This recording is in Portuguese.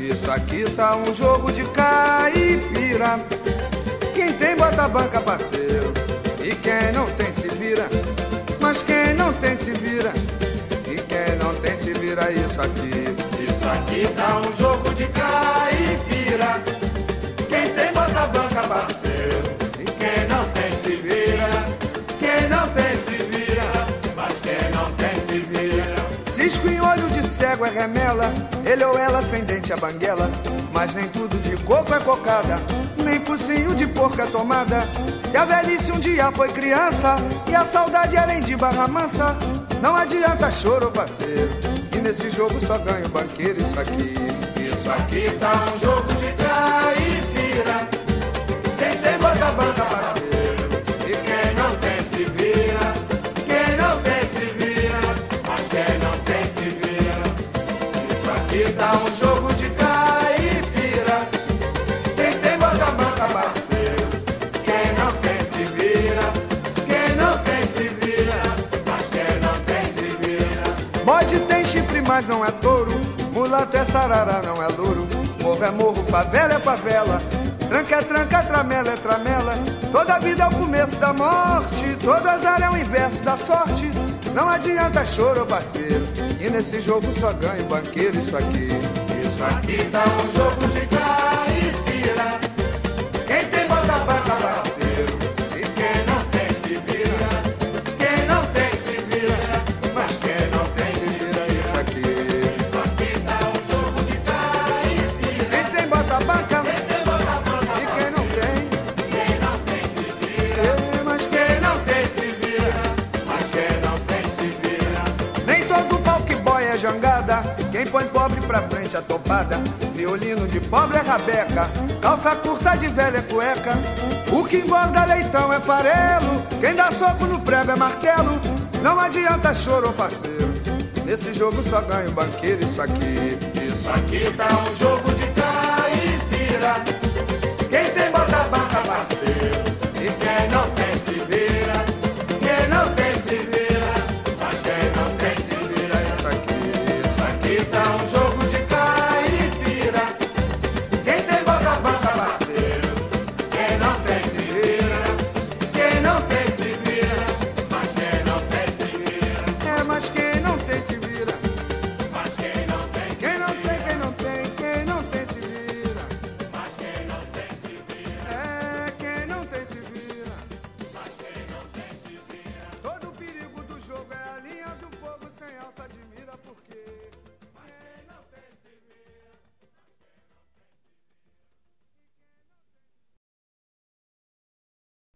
Isso aqui tá um jogo de caipira. Quem tem bota a banca, parceiro, e quem não tem se vira. Mas quem não tem se vira, e quem não tem se vira. Isso aqui tá um jogo de caipira. Quem tem bota a banca, parceiro, e quem não tem se vira. Quem não tem se vira, mas quem não tem se vira. Cisco em olho de cego é remela, ele ou ela sem dente é banguela. Mas nem tudo de coco é cocada, nem focinho de porco é tomada. Se a velhice um dia foi criança e a saudade era de Barra Mansa, não adianta choro, parceiro, e nesse jogo só ganha o banqueiro. Isso aqui tá um jogo de caipira. Quem tem bota a banca, parceiro, e quem não tem se vira. Quem não tem se vira, mas quem não tem se vira. Isso aqui tá um jogo de caipira. Quem tem bota a banca, parceiro, quem não tem se vira. Quem não tem se vira, mas quem não tem se vira. Bode tem chifre, mas não é touro. Mulato é sarará, não é louro. Morro é morro, favela é favela. Tranca é tranca, tramela é tramela. Toda vida é o começo da morte. Toda azar é o inverso da sorte. Não adianta choro, parceiro, e nesse jogo só ganha o banqueiro. Isso aqui tá um jogo de caipira. Quem tem bota a banca, parceiro, e quem não tem se vira. Quem não tem se vira, mas quem não tem se vira. Isso aqui tá um jogo de caipira. Quem tem bota a banca, e quem não tem se vira. Mas quem não tem se vira, mas quem não tem se vira. Nem todo pau que boia é jangada. Quem põe pobre pra frente é topada. Violino de pobre é rabeca. Calça curta de velha é cueca. O que engorda leitão é farelo. Quem dá soco no prego é martelo. Não adianta choro, parceiro, nesse jogo só ganha o banqueiro. Isso aqui tá um jogo de caipira. Quem tem bota a banca, parceiro, e quem não tem se vira.